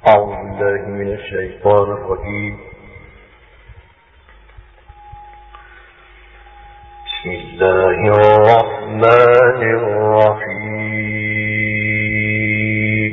أعوذ بالله من الشيطان الرجيم. بسم الله الرحمن الرحيم.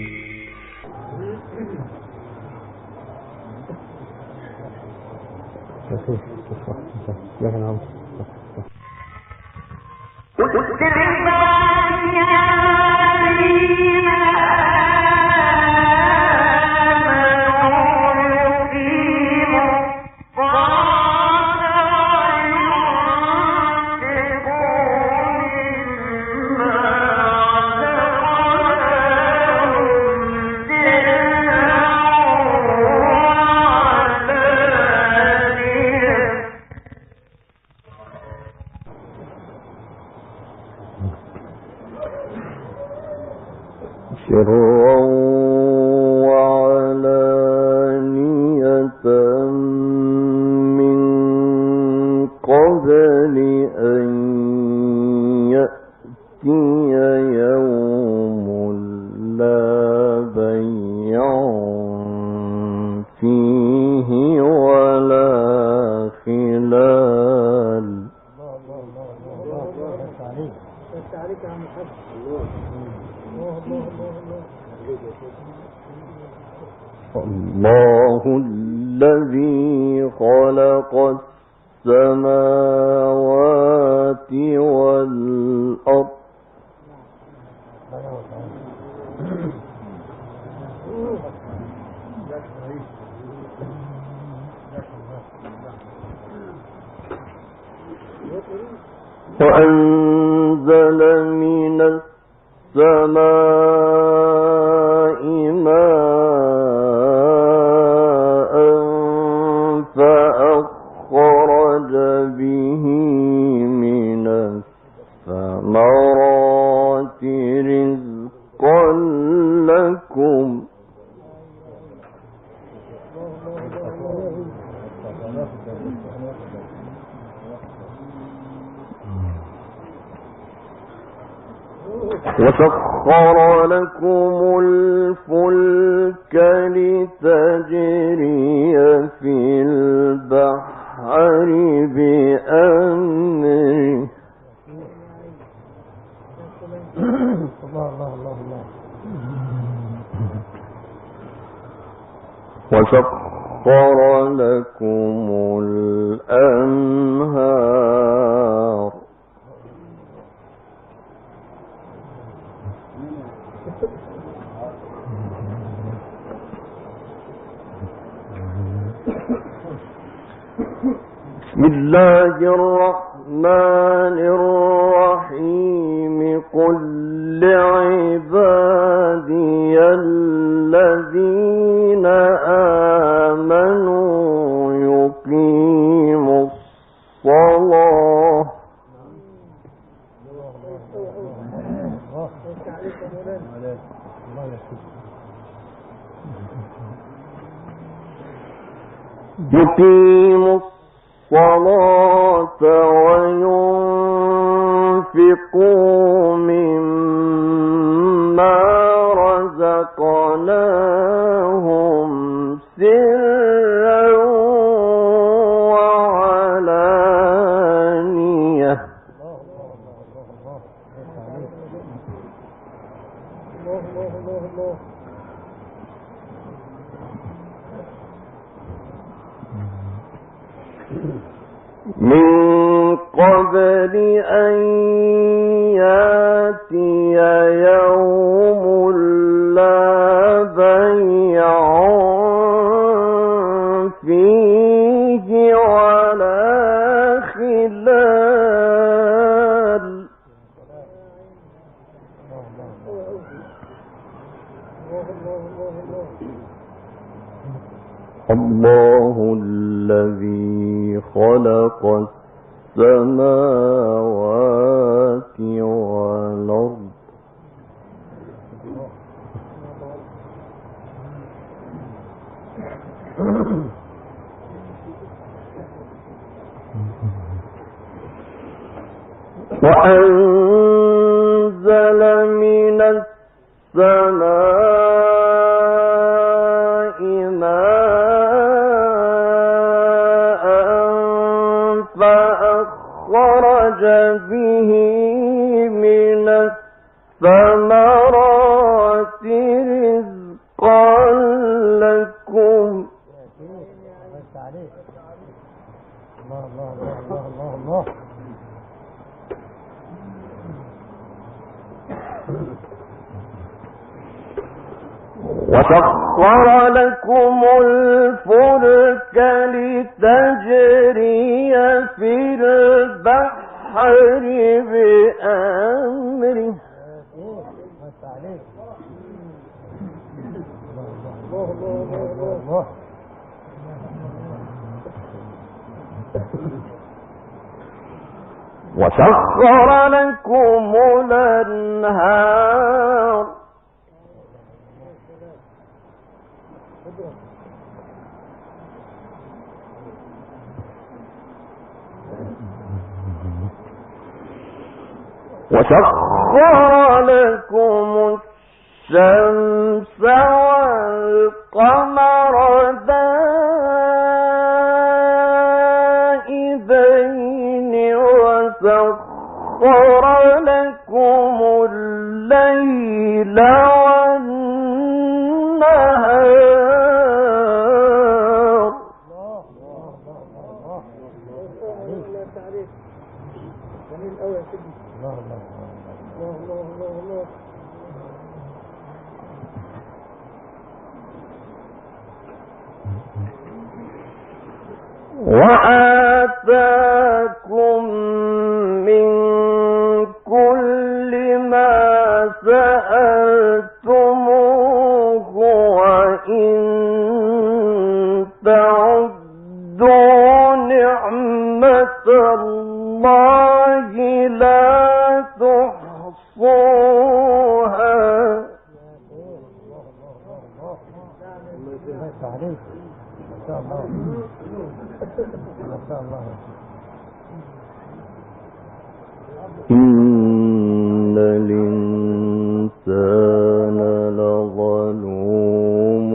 سرا وعلانية من قبل أن يأتي يوم لا بيع فيه ولا خلال. الله الذي خلق السماوات والأرض وأنزل من السماء ماء فأخرج به من الثمرات رزقا لكم وسخر لكم الفلك لتجري في البحر بأمره وسخر لكم الأنهار بسم الله الرحمن الرحيم. قل لعبادي الذين آمنوا يقيموا الصلاة وينفقوا مما رزقناهم سرا وعلانية من قبل أن يأتي يوم لا بيع فيه ولا خلال. الله الذي خلق السماوات والأرض وأنزل من السماء به من الثمرات رزقا لكم. وسخر لكم الفلك لتجري في البحر بأمره وسخر لكم الأنهار وسخر لكم الشمس والقمر دائبين وسخر لكم الليل والنهار وآتاكم من كل ما سألتموه وإن تعدوا نعمة الله لا تحصوها. إن الإنسان لظلوم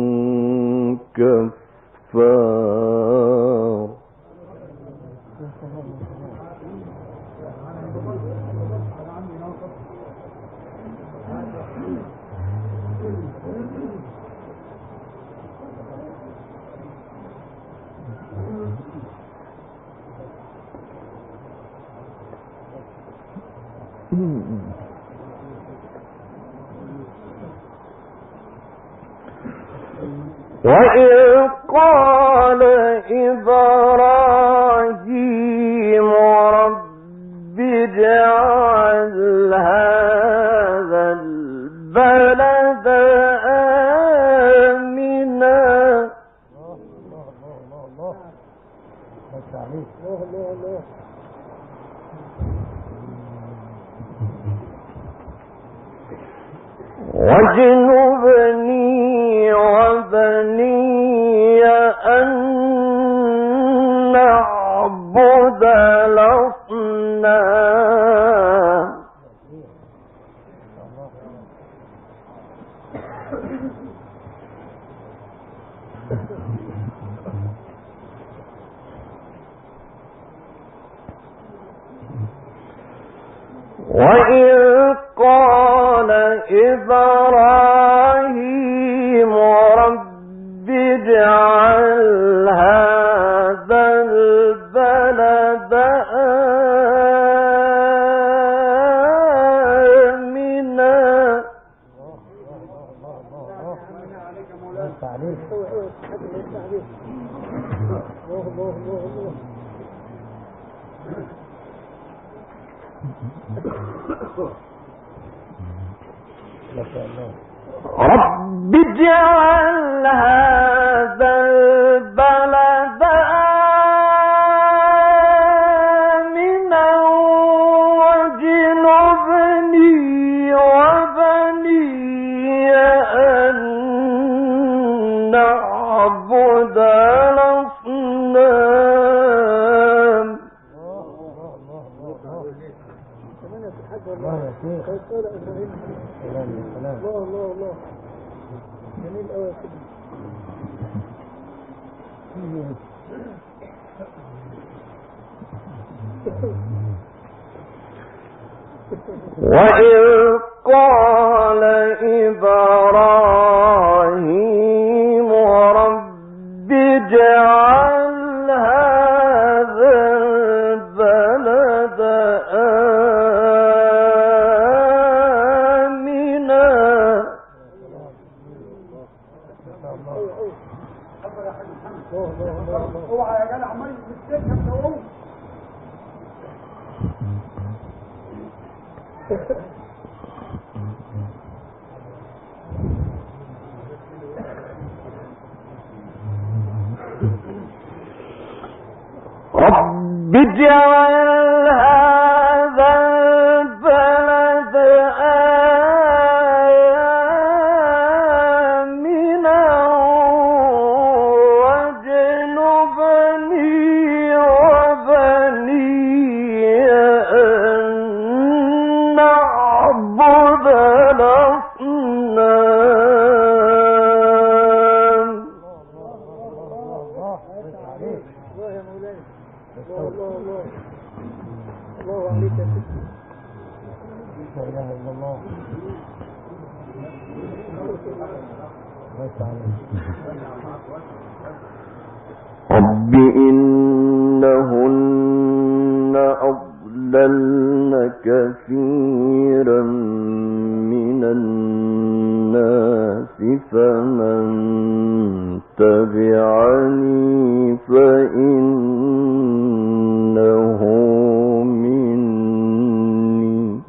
كفار. وإذ قال إبراهيم رب اجعل هذا البلد آمنا واجنبني وبني أن نعبد الأصنام. وإذ قال إبراهيم رب اجعل هذا البلد آمنا رب اجعل هذا البلد آمنا واجنبني وبني أن نعبد الأصنام. الله جميل قوي كده. وإذ قال إبراهيم رب اجعل هذا البلد آمنا اوعى يا جدع عمال بتسكت اهو. رب اجعل هذا البلد آمنا واجنبني وبني أن نعبد الأصنام. الله عليك يا سيدي. لا إله إلا الله. رب إنهن أضللن كثيرا من الناس فمن تبعني فإنه مني.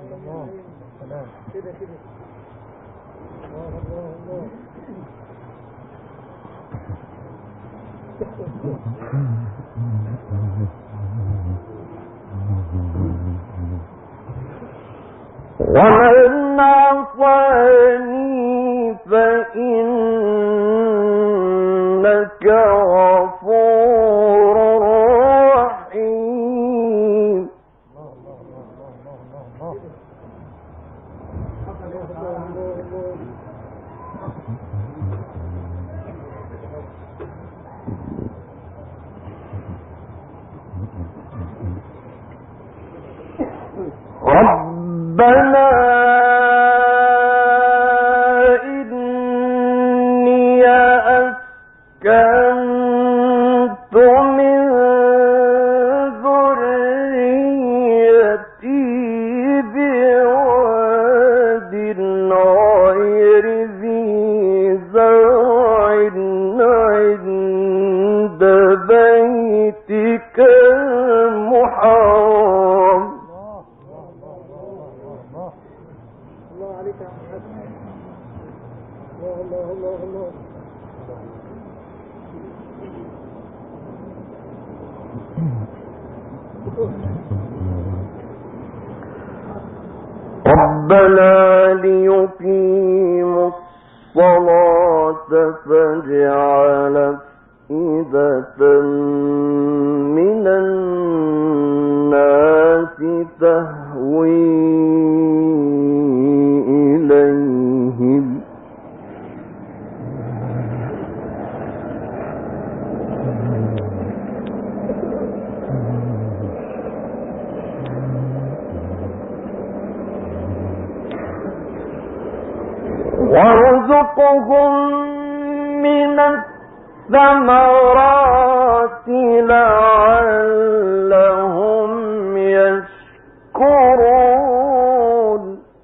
ومن عصاني فإنك غفور رحيم. ربنا إني أسكنت من ذريتي بواد غير ذي زرع عند بيتك المحرم. الله عليك يا محمد. الله الله الله. ربنا ليقيموا الصلاة فاجعل أفئدة من الناس تهوي إليهم وارزقهم من الثمرات لعلهم يشكرون.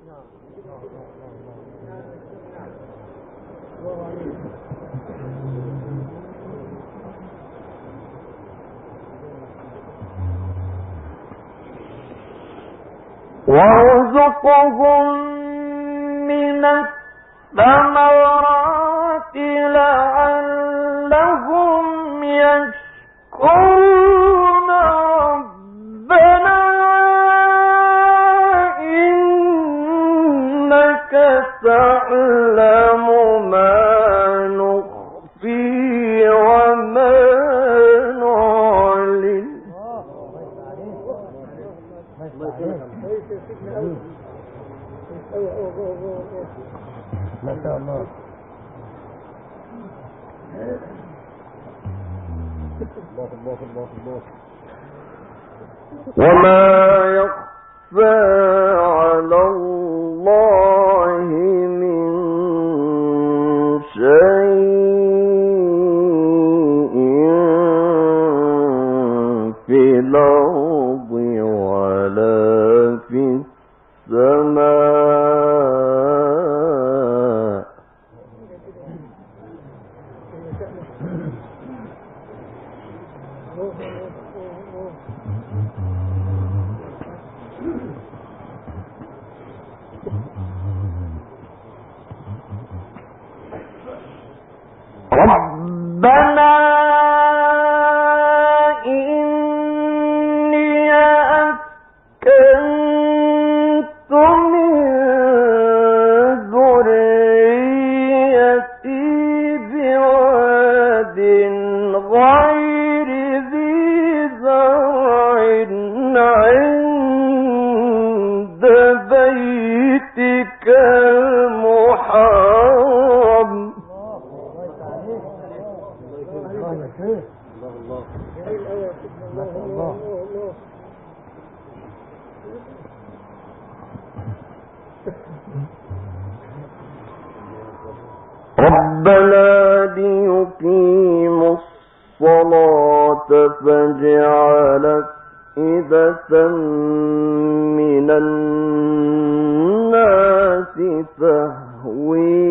وارزقهم من الثمرات لعلهم يشكرون. ربنا إنك تعلم ما نخفي وما نعلن. ما شاء الله. وما يخفى على الله من شيء في الأرض ولا في السماء. ربنا إني أسكنت من ذريتي بواد غير ذي زرع عند بيتك المحرم ربنا ليقيموا الصلاة فاجعل أفئدة من الناس تهوي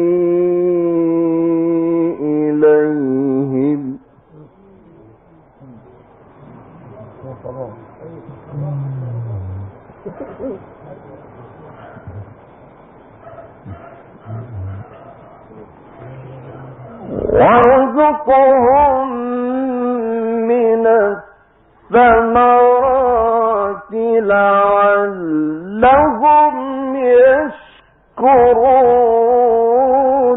إليهم وارزقهم من الثمرات لعلهم يشكرون.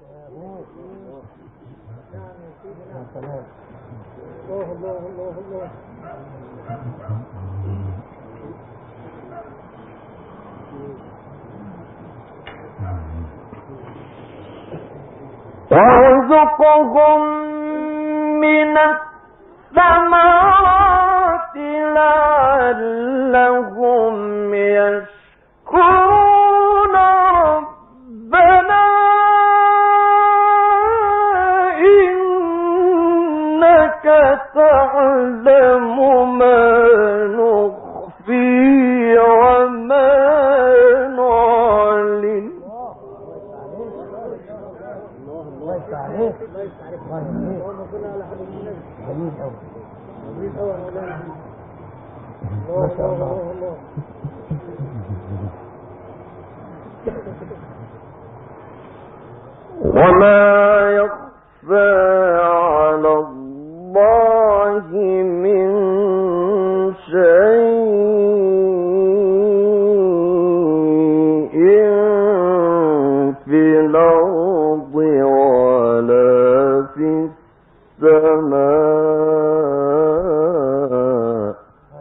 وارزقهم من الثمرات لعلهم يشكرون. ربنا إنك تعلم ما نخفي وما نعلن. وما يخفى على الله من شيء في الأرض ولا في السماء.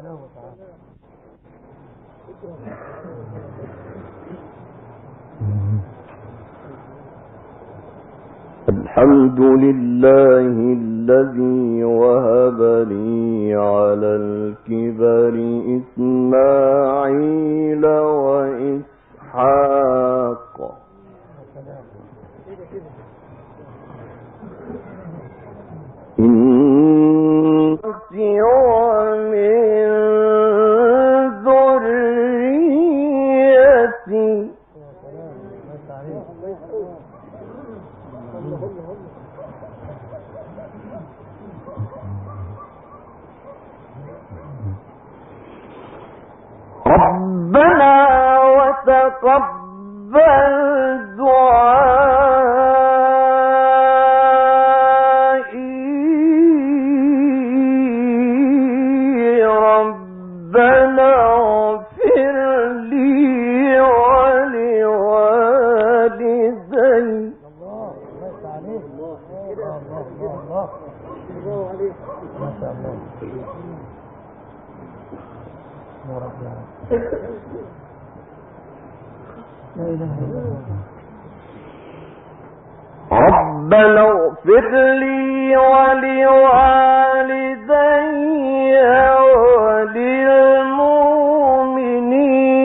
الحمد لله الذي وهب لي على الكبر إسماعيل وإسحاق ومن ذريتي ربنا وتقبل دعائي. ربنا اغفر لي ولوالدي. ربنا اغفر لي ولوالدي وللمؤمنين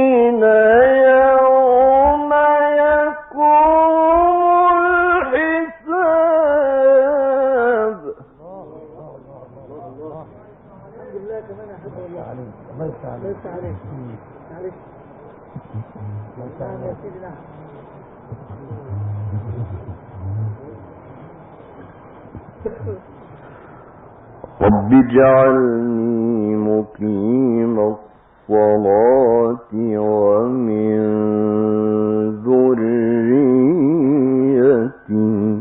عليك معلش نعم يا سيدي نعم رب اجعلني مقيم الصلاة ومن ذريتي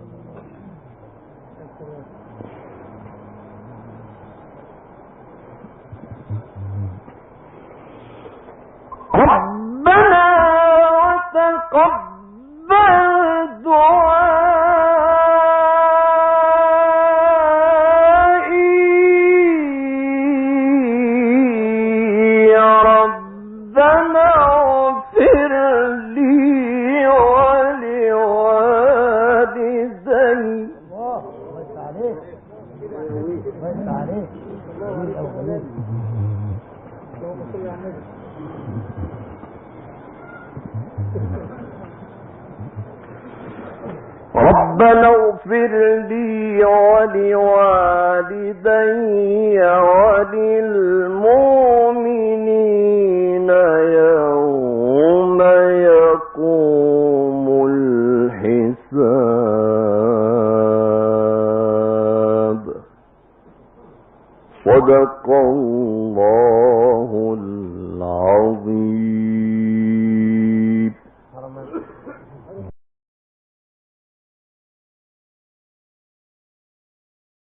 ربنا وتقبل دعائي ربنا اغفر لي ولوالدي الله عليك عليك اللهم صل على النبي ربنا اغفر لي ولوالدي وللمؤمنين يوم يقوم الحساب صدق الله